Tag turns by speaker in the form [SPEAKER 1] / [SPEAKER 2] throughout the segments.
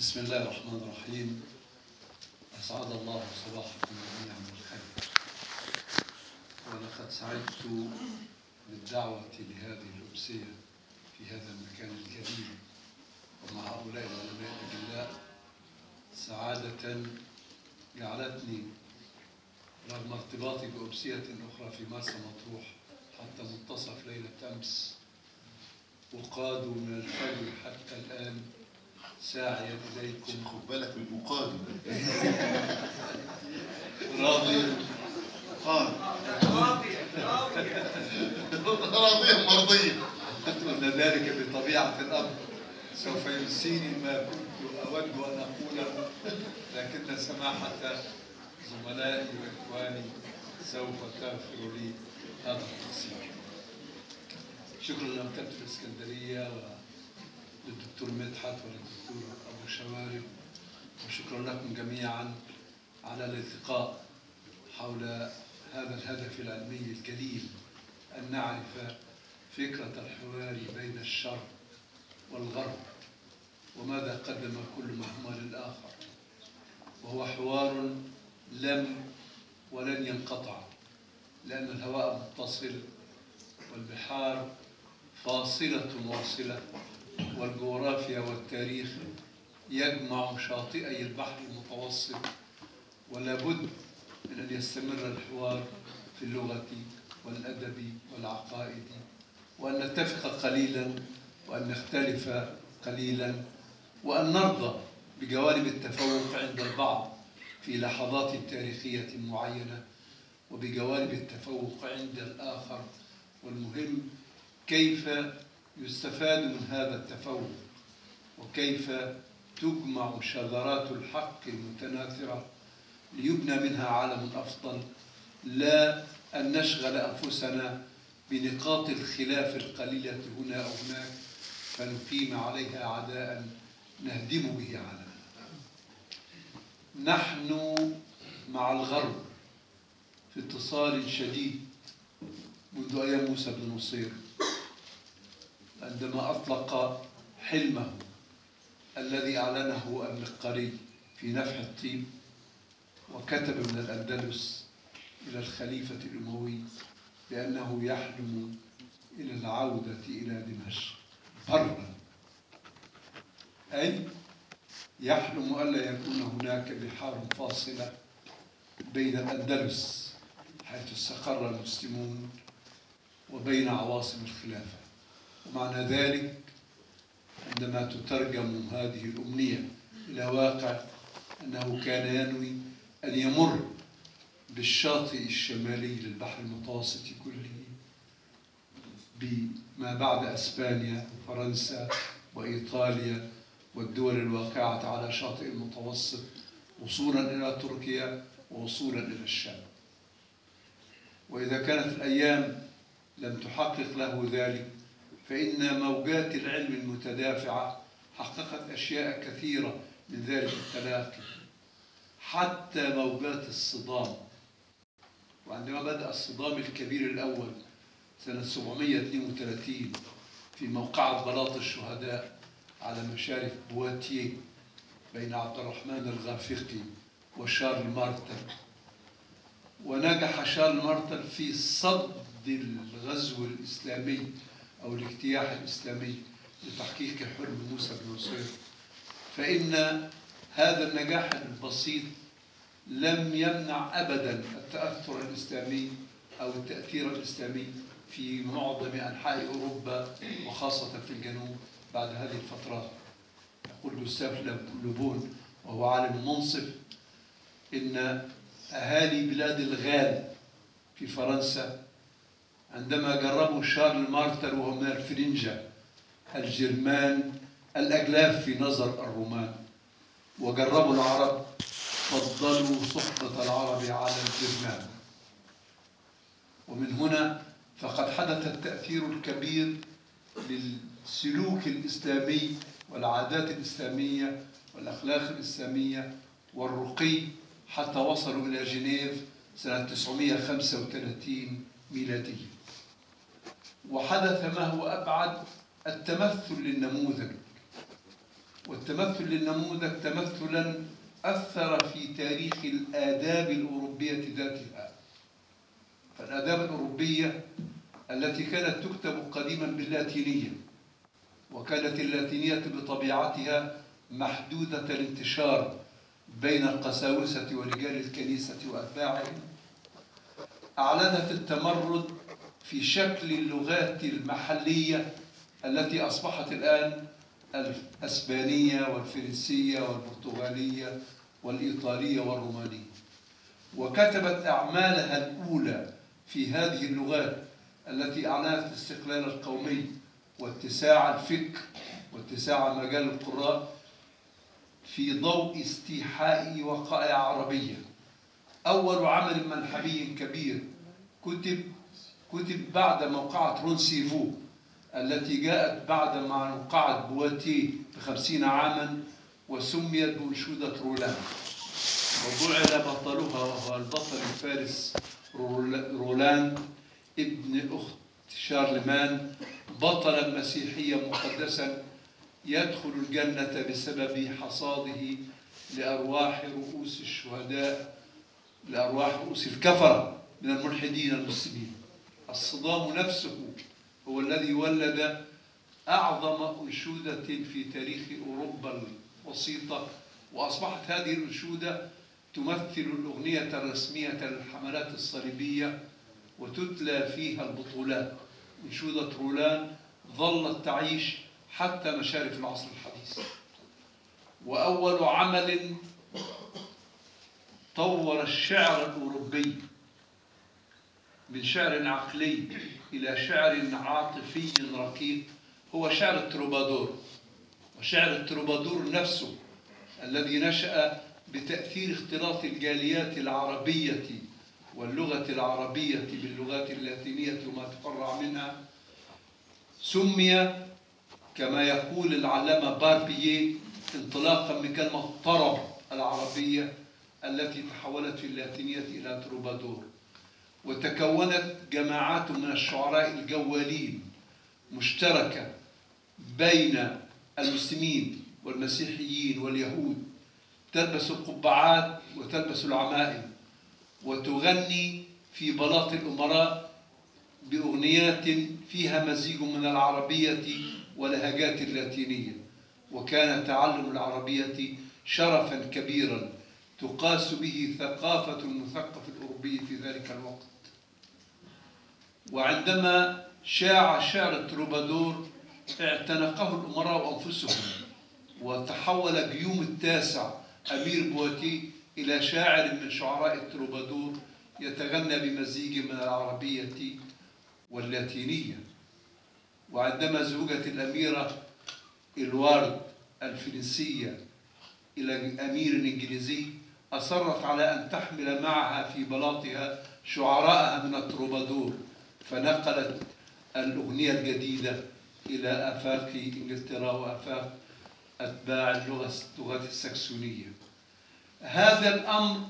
[SPEAKER 1] بسم الله الرحمن الرحيم. أسعد الله صباحكم جميعا بالخير. ولقد سعدت بالدعوة لهذه الأمسية في هذا المكان الجليل ومع هؤلاء العلماء الأجلاء سعادة جعلتني رغم ارتباطي بأمسية أخرى في مرسى مطروح حتى منتصف ليلة أمس أقاد من الفجر حتى الآن ساعيا إليكم.
[SPEAKER 2] خد بالك من المقاد.
[SPEAKER 1] راضيا
[SPEAKER 2] مرضيا.
[SPEAKER 1] وأن ذلك بطبيعة الأمر سوف ينسيني ما كنت أود أن أقوله، لكن سماحة زملائي وإخواني سوف تغفر لي هذا التقصير. شكرا لمكتبة الإسكندرية وللدكتور مدحت وللدكتور أبو شوارب، وشكرا لكم جميعا على الالتقاء حول هذا الهدف العلمي الجليل، أن نعرف فكرة الحوار بين الشرق والغرب وماذا قدم كل منهما للآخر، وهو حوار لم ولن ينقطع، لأن الهواء متصل والبحار فاصلة واصلة، والجغرافيا والتاريخ يجمع شاطئي البحر المتوسط، ولا بد من أن يستمر الحوار في اللغة والأدب والعقائد، وأن نتفق قليلا وأن نختلف قليلا، وأن نرضى بجوانب التفوق عند البعض في لحظات تاريخية معينة وبجوانب التفوق عند الآخر، والمهم كيف يستفاد من هذا التفوق وكيف تجمع شذرات الحق المتناثرة ليبنى منها عالم أفضل، لا أن نشغل أنفسنا بنقاط الخلاف القليلة هنا أو هناك فنقيم عليها عداء نهدم به عالمنا. نحن مع الغرب في اتصال شديد منذ أيام موسى بن نصير، عندما أطلق حلمه الذي أعلنه المقري في نفح الطيب، وكتب من الأندلس إلى الخليفة الأموي بأنه يحلم إلى العودة إلى دمشق برا، أي يحلم ألا يكون هناك بحار فاصلة بين الأندلس حيث استقر المسلمون وبين عواصم الخلافة. ومعنى ذلك عندما تترجم هذه الأمنية إلى واقع أنه كان ينوي أن يمر بالشاطئ الشمالي للبحر المتوسط كله بما بعد أسبانيا وفرنسا وإيطاليا والدول الواقعة على شاطئ المتوسط وصولا إلى تركيا ووصولا إلى الشام. وإذا كانت الأيام لم تحقق له ذلك، فإن موجات العلم المتدافعة حققت أشياء كثيرة من ذلك التلاقي، حتى موجات الصدام. وعندما بدأ الصدام الكبير الأول سنة 732 في موقعة بلاط الشهداء على مشارف بواتيه بين عبد الرحمن الغافقي وشارل مارتل، ونجح شارل مارتل في صد الغزو الإسلامي أو الاجتياح الإسلامي لتحقيق حلم موسى بن نصير، فإن هذا النجاح البسيط لم يمنع أبدا التأثر الإسلامي أو التأثير الإسلامي في معظم أنحاء أوروبا وخاصة في الجنوب بعد هذه الفترات. يقول جوستاف لوبون وهو عالم منصف إن أهالي بلاد الغال في فرنسا عندما جربوا شارل مارتل وهو من الفرنجة الجرمان الأجلاف في نظر الرومان، وجربوا العرب، فضلوا صحبة العرب على الجرمان. ومن هنا فقد حدث التأثير الكبير للسلوك الإسلامي والعادات الإسلامية والأخلاق الإسلامية والرقي حتى وصلوا إلى جنيف سنة 935 ميلادية. وحدث ما هو أبعد، التمثل للنموذج. والتمثل للنموذج تمثلا أثر في تاريخ الآداب الأوروبية ذاتها. فالآداب الأوروبية التي كانت تكتب قديما باللاتينية، وكانت اللاتينية بطبيعتها محدودة الانتشار بين القساوسة ورجال الكنيسة وأتباعهم، أعلنت التمرد في شكل اللغات المحلية التي أصبحت الآن الأسبانية والفرنسية والبرتغالية والإيطالية والرومانية. وكتبت أعمالها الأولى في هذه اللغات التي أعلنت الاستقلال القومي واتساع الفكر واتساع مجال القراء في ضوء استيحاء وقائع عربية. أول عمل منحبي كبير كتب بعد موقعة رونسيفو التي جاءت بعد موقعة بواتيه ب50 عاما، وسميت بأنشودة رولان، وجعل بطلها وهو البطل الفارس رولان ابن أخت شارلمان بطلا مسيحيا مقدسا يدخل الجنة بسبب حصاده لأرواح رؤوس الشهداء، لأرواح رؤوس الكفرة من الملحدين المسلمين. الصدام نفسه هو الذي ولد أعظم أنشودة في تاريخ أوروبا الوسيطة، وأصبحت هذه الأنشودة تمثل الأغنية الرسمية للحملات الصليبية وتتلى فيها البطولات. أنشودة رولان ظلت تعيش حتى مشارف العصر الحديث. وأول عمل طور الشعر الأوروبي من شعر عقلي إلى شعر عاطفي رقيق هو شعر التروبادور. وشعر التروبادور نفسه الذي نشأ بتأثير اختلاط الجاليات العربية واللغة العربية باللغات اللاتينية وما تفرع منها، سمي كما يقول العلامة باربييه انطلاقا من كلمة طرب العربية التي تحولت في اللاتينية إلى تروبادور. وتكونت جماعات من الشعراء الجوالين مشتركة بين المسلمين والمسيحيين واليهود، تلبس القبعات وتلبس العمائم وتغني في بلاط الأمراء بأغنيات فيها مزيج من العربية ولهجات اللاتينية. وكان تعلم العربية شرفا كبيرا تقاس به ثقافة المثقف الأوروبي في ذلك الوقت. وعندما شاع شعر التروبادور اعتنقه الأمراء أنفسهم، وتحول جيوم التاسع أمير بواتيه إلى شاعر من شعراء التروبادور يتغنى بمزيج من العربية واللاتينية. وعندما زوجت الأميرة إلوارد الفرنسية إلى الأمير الإنجليزي أصرت على أن تحمل معها في بلاطها شعراءها من التروبادور، فنقلت الأغنية الجديدة إلى آفاق إنجلترا وآفاق أتباع اللغة السكسونية. هذا الأمر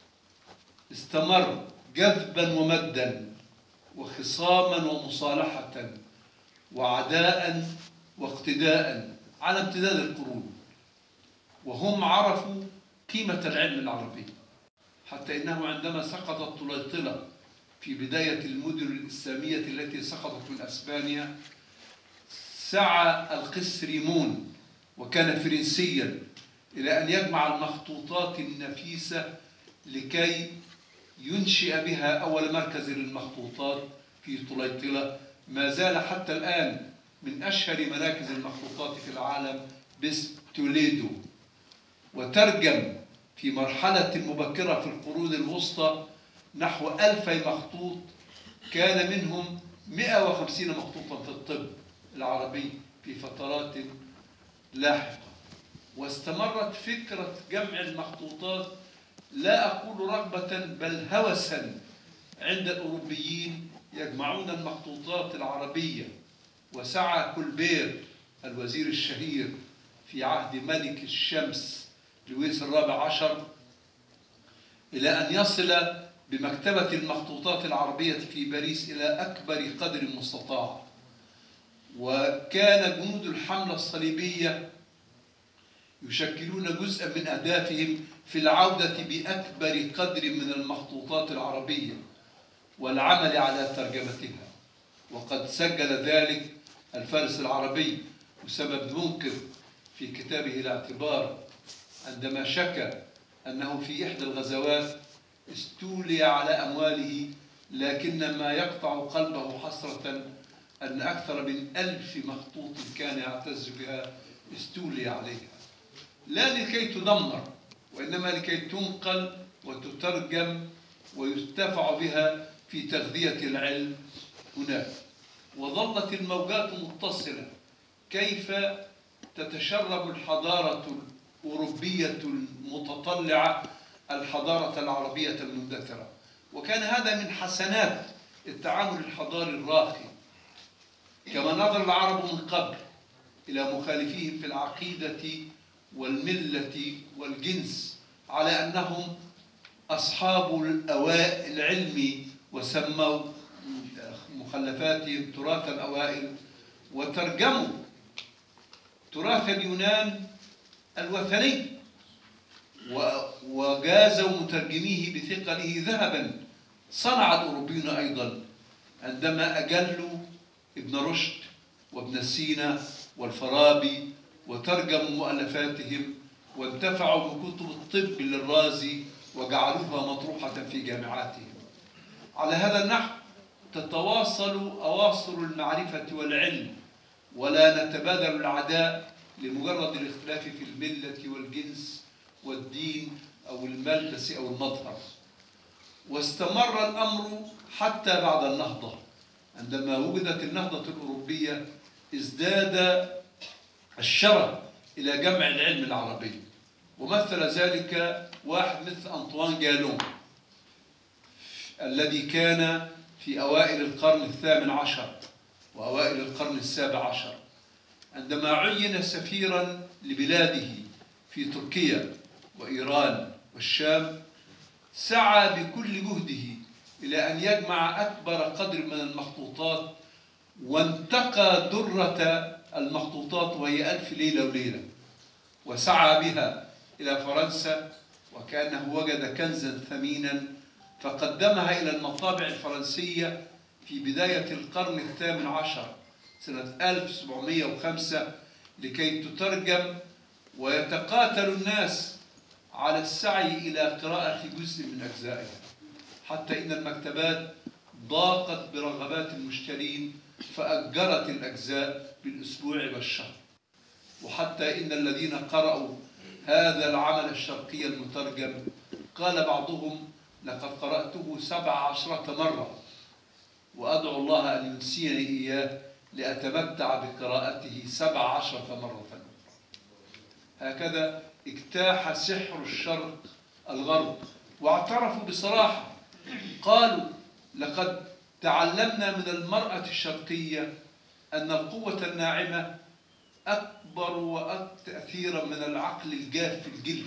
[SPEAKER 1] استمر جذبا ومدا وخصاما ومصالحة وعداء واقتداء على امتداد القرون، وهم عرفوا قيمة العلم العربي، حتى إنه عندما سقطت طليطلة في بداية المدن الإسلامية التي سقطت من أسبانيا سعى القس ريمون وكان فرنسيا إلى أن يجمع المخطوطات النفيسة لكي ينشئ بها أول مركز للمخطوطات في طليطلة، ما زال حتى الآن من أشهر مراكز المخطوطات في العالم باسم توليدو. وترجم في مرحلة مبكرة في القرون الوسطى نحو 2000 مخطوط، كان منهم 150 مخطوطا في الطب العربي في فترات لاحقة. واستمرت فكرة جمع المخطوطات لا أقول رغبة بل هوسا عند الأوروبيين يجمعون المخطوطات العربية. وسعى كولبير الوزير الشهير في عهد ملك الشمس لويس الرابع عشر إلى أن يصل بمكتبة المخطوطات العربية في باريس إلى أكبر قدر مستطاع. وكان جنود الحملة الصليبية يشكلون جزءا من أهدافهم في العودة بأكبر قدر من المخطوطات العربية والعمل على ترجمتها. وقد سجل ذلك الفارس العربي وسبب منقذ في كتابه الاعتبار عندما شكى أنه في إحدى الغزوات استولي على أمواله، لكن ما يقطع قلبه حسرة أن أكثر من 1000 مخطوط كان يعتز بها استولي عليها، لا لكي تدمر وإنما لكي تنقل وتترجم ويستنفع بها في تغذية العلم هناك. وظلت الموجات متصلة. كيف تتشرب الحضارة الأوروبية المتطلعة الحضارة العربية المندثرة؟ وكان هذا من حسنات التعامل الحضاري الراقي. كما نظر العرب من قبل إلى مخالفيهم في العقيدة والملة والجنس على أنهم أصحاب العلم، وسموا مخلفاتهم تراث الأوائل، وترجموا تراث اليونان الوثني وجازوا مترجميه بثقله ذهبا. صنع الأوروبيون أيضا عندما أجلوا ابن رشد وابن سينا والفارابي وترجموا مؤلفاتهم وانتفعوا بكتب الطب للرازي وجعلوها مطروحة في جامعاتهم. على هذا النحو تتواصل أواصر المعرفة والعلم، ولا نتبادل العداء لمجرد الاختلاف في الملة والجنس والدين أو الملبس أو المظهر. واستمر الأمر حتى بعد النهضة. عندما وجدت النهضة الأوروبية ازداد الشرف إلى جمع العلم العربي، ومثل ذلك واحد مثل أنطوان جالون الذي كان في أوائل القرن الثامن عشر وأوائل القرن السابع عشر، عندما عين سفيرا لبلاده في تركيا وإيران والشام، سعى بكل جهده إلى أن يجمع أكبر قدر من المخطوطات، وانتقى درة المخطوطات وهي 1000 ليلة وليلة، وسعى بها إلى فرنسا وكأنه وجد كنزا ثمينا، فقدمها إلى المطابع الفرنسية في بداية القرن الثامن عشر سنة 1705 لكي تترجم، ويتقاتل الناس على السعي إلى قراءة جزء من أجزائها، حتى إن المكتبات ضاقت برغبات المشترين فأجرت الأجزاء بالأسبوع والشهر. وحتى إن الذين قرأوا هذا العمل الشرقي المترجم قال بعضهم: لقد قرأته 17 مرة وأدعو الله أن ينسيني إياه لأتمتع بقراءته 17 مرة أخرى. هكذا اجتاح سحر الشرق الغرب، واعترفوا بصراحة، قالوا: لقد تعلمنا من المرأة الشرقية أن القوة الناعمة أكبر وأكثر تأثيرا من العقل الجاف الجلف،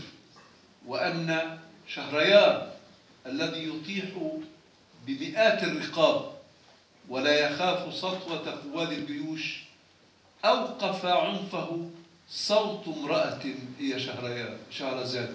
[SPEAKER 1] وأن شهريار الذي يطيح بمئات الرقاب ولا يخاف سطوة قواد الجيوش أوقف عنفه صوت امرأة هي شهرزاد،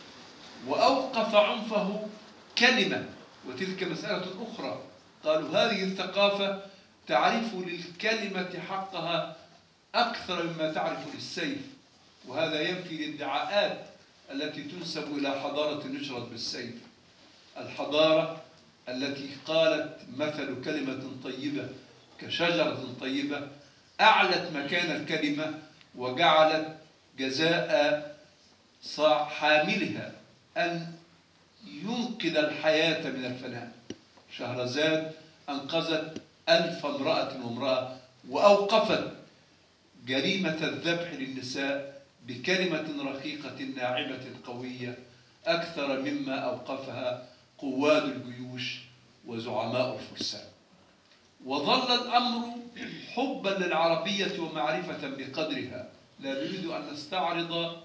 [SPEAKER 1] وأوقف عنفه كلمة، وتلك مسألة أخرى. قالوا هذه الثقافة تعرف للكلمة حقها أكثر مما تعرف للسيف، وهذا ينفي الادعاءات التي تنسب إلى حضارة نشرت بالسيف. الحضارة التي قالت مثل كلمة طيبة كشجرة طيبة أعلت مكان الكلمة وجعلت جزاء حاملها أن ينقذ الحياة من الفناء. شهرزاد أنقذت 1000 امرأة وامرأة، وأوقفت جريمة الذبح للنساء بكلمة رقيقة ناعمة قوية أكثر مما أوقفها قواد الجيوش وزعماء الفرسان. وظل الأمر حبا للعربية ومعرفة بقدرها. لا نريد أن نستعرض.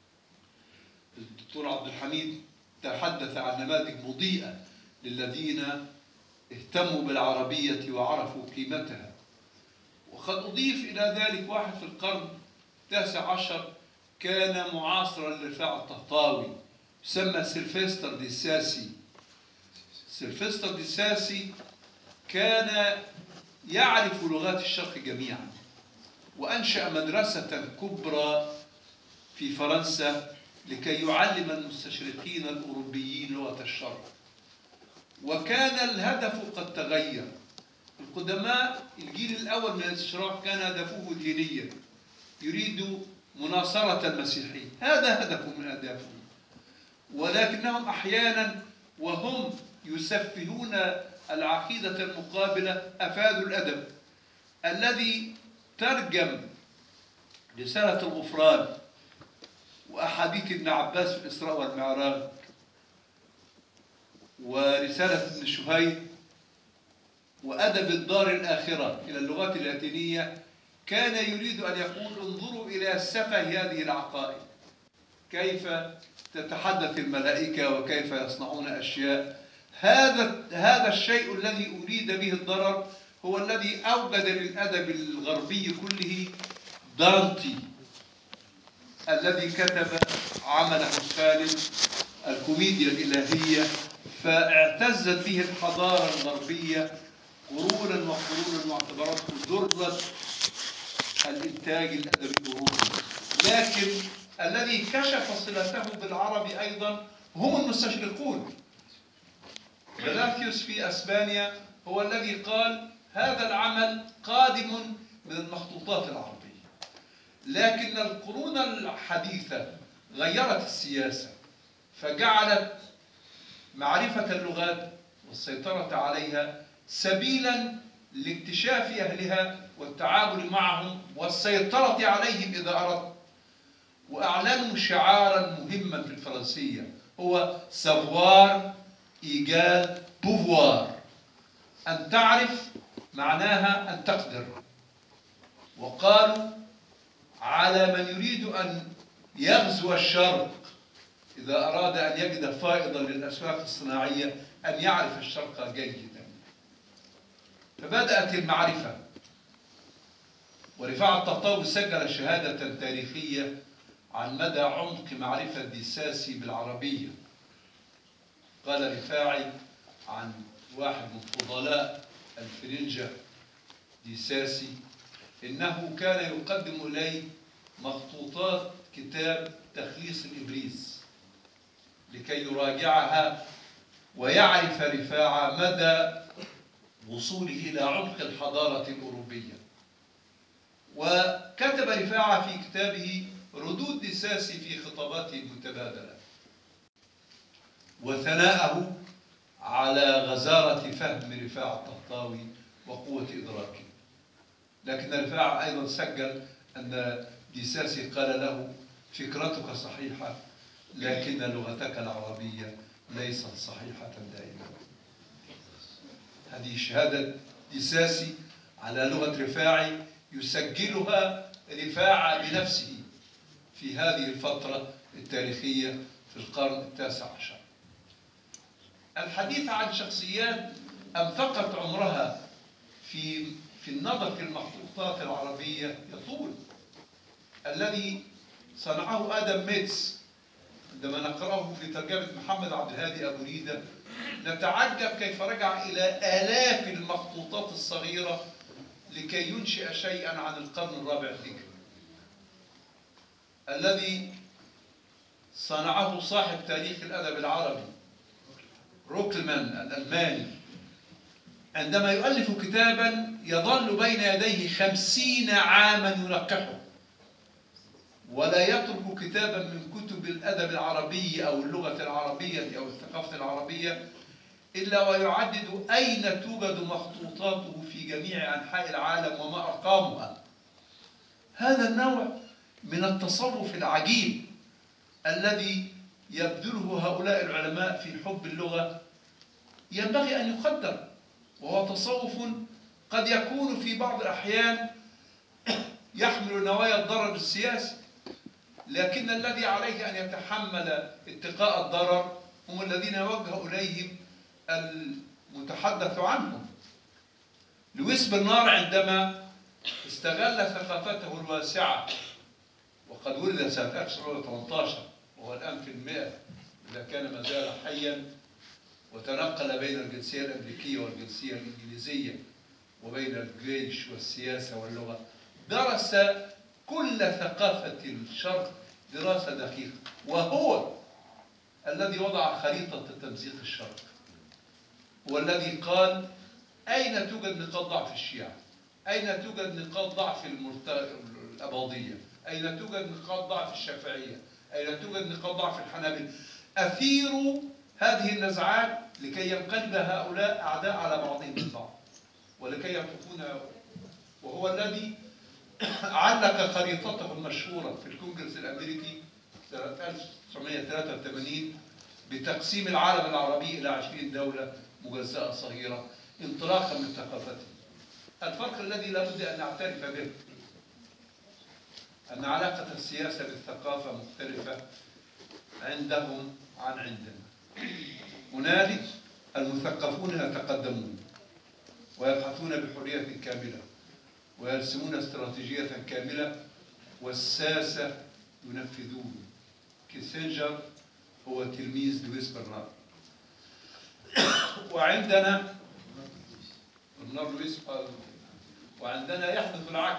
[SPEAKER 1] الدكتور عبد الحميد تحدث عن نماذج مضيئة للذين اهتموا بالعربية وعرفوا قيمتها، وقد أضيف إلى ذلك واحد في القرن التاسع عشر كان معاصرا لرفاعة الطهطاوي، يسمى سيلفستر ديساسي. سيلفستر ديساسي كان يعرف لغات الشرق جميعا، وأنشأ مدرسة كبرى في فرنسا لكي يعلم المستشرقين الأوروبيين لغة الشرق. وكان الهدف قد تغير. القدماء الجيل الأول من الاستشراق كان هدفه دينيا، يريد مناصرة المسيحية، هذا هدف من أهدافه. ولكنهم أحيانا وهم يسفهون العقيدة المقابلة أفادوا الأدب الذي ترجم رسالة الغفران وأحاديث ابن عباس في الإسراء والمعراج ورسالة ابن شهيد وأدب الدار الآخرة إلى اللغات اللاتينية. كان يريد أن يقول انظروا إلى سفه هذه العقائد، كيف تتحدث الملائكة وكيف يصنعون أشياء. هذا الشيء الذي أريد به الضرر هو الذي أوجد للأدب الغربي كله دانتي الذي كتب عمله الثالث الكوميديا الإلهية، فاعتزت به الحضارة الغربية قرونا وقرونا واعتبرته ذرة الإنتاج الأدبي الأوروبي. لكن الذي كشف صلته بالعرب أيضا هم المستشرقون. بلاثيوس في أسبانيا هو الذي قال هذا العمل قادم من المخطوطات العربية. لكن القرون الحديثة غيرت السياسة، فجعلت معرفة اللغات والسيطرة عليها سبيلا لاكتشاف أهلها والتعامل معهم والسيطرة عليهم إذا أردت. وأعلنوا شعارا مهما في الفرنسية هو سافوار إيجال بوفوار، أن تعرف معناها أن تقدر. وقالوا على من يريد أن يغزو الشرق إذا أراد أن يجد فائضا للأسواق الصناعية أن يعرف الشرق جيدا. فبدأت المعرفة، ورفاعة الطهطاوي سجل شهادة تاريخية عن مدى عمق معرفة ديساسي بالعربية. قال رفاعي عن واحد من فضلاء الفرنجة ديساسي إنه كان يقدم إليه مخطوطات كتاب تخليص الإبريز لكي يراجعها ويعرف رفاعة مدى وصوله إلى عمق الحضارة الأوروبية. وكتب رفاعة في كتابه ردود ديساسي في خطاباته المتبادلة وثناءه على غزارة فهم رفاعة الطهطاوي وقوة إدراكه. لكن رفاعة أيضا سجل أن ديساسي قال له فكرتك صحيحة لكن لغتك العربية ليست صحيحة دائما. هذه شهادة ديساسي على لغة رفاعي يسجلها رفاعة بنفسه في هذه الفترة التاريخية في القرن التاسع عشر. الحديث عن شخصيات أنفقت عمرها في النظر في المخطوطات العربية يطول. الذي صنعه آدم ميتس عندما نقرأه في ترجمة محمد عبد الهادي أبو ريدة نتعجب كيف رجع إلى آلاف المخطوطات الصغيرة لكي ينشئ شيئا عن القرن الرابع الهجري. الذي صنعه صاحب تاريخ الأدب العربي روكلمان الألماني عندما يؤلف كتابا يظل بين يديه 50 عاما ينقحه ولا يترك كتابا من كتب الأدب العربي أو اللغة العربية أو الثقافة العربية إلا ويعدد أين توجد مخطوطاته في جميع أنحاء العالم وما أرقامها. هذا النوع من التصوف العجيب الذي يبذله هؤلاء العلماء في حب اللغة ينبغي أن يقدر، وهو تصوف قد يكون في بعض الأحيان يحمل نوايا الضرر السياسي، لكن الذي عليه أن يتحمل اتقاء الضرر هم الذين يوجه إليهم المتحدث عنهم. لويس برنار عندما استغل ثقافته الواسعة وقد ولد سنة 1918 وهو الآن في المئة إذا كان ما زال حيا، وتنقل بين الجنسية الأمريكية والجنسية الإنجليزية وبين الجيش والسياسة واللغة. درس كل ثقافة الشرق دراسة دقيقة، وهو الذي وضع خريطة تمزيق الشرق، والذي قال أين توجد نقاط ضعف الشيعة، أين توجد نقاط ضعف الأباضية، أين توجد نقاط ضعف الشافعية، أين توجد نقاط ضعف الحنابلة. أثيروا هذه النزعات لكي ينقلب هؤلاء أعداء على بعضهم البعض ولكي يتركون. وهو الذي علق خريطته المشهورة في الكونغرس الأمريكي سنة 1983 بتقسيم العالم العربي إلى 20 دولة مجزأة صغيرة انطلاقا من ثقافته. الفرق الذي لا بد أن نعترف به أن علاقة السياسة بالثقافة مختلفة عندهم عن عندنا. هنالك المثقفون يتقدمون ويبحثون بحرية كاملة ويرسمون استراتيجية كاملة، والساسة ينفذون. كيسنجر هو تلميذ لويس برنارد. وعندنا يحدث العكس.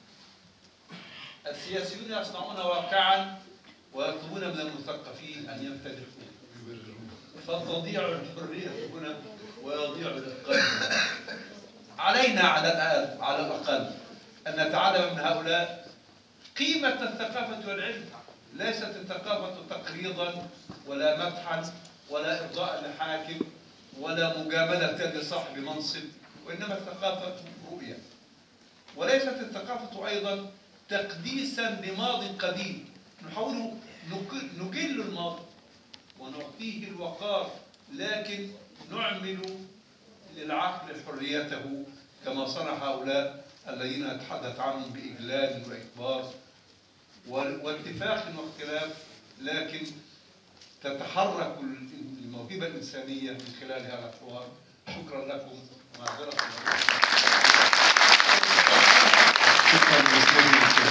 [SPEAKER 1] السياسيون يصنعون واقعا ويطلبون من المثقفين أن يمتدحوا، فتضيع الحرية هنا ويضيع الإتقان. علينا على الأقل أن نتعلم من هؤلاء قيمة الثقافة والعلم. ليست الثقافة تقريضا ولا مدحا ولا إرضاء لحاكم ولا مجاملة لصاحب منصب، وإنما الثقافة رؤية. وليست الثقافة أيضا تقديسا لماض قديم. نحاول نجل الماضي ونعطيه الوقار، لكن نعمل للعقل حريته كما صنع هؤلاء الذين نتحدث عنهم بإجلال وإكبار واتفاق واختلاف، لكن تتحرك الموهبة الإنسانية من خلال هذا الحوار. شكرا لكم ومعذرة. شكرا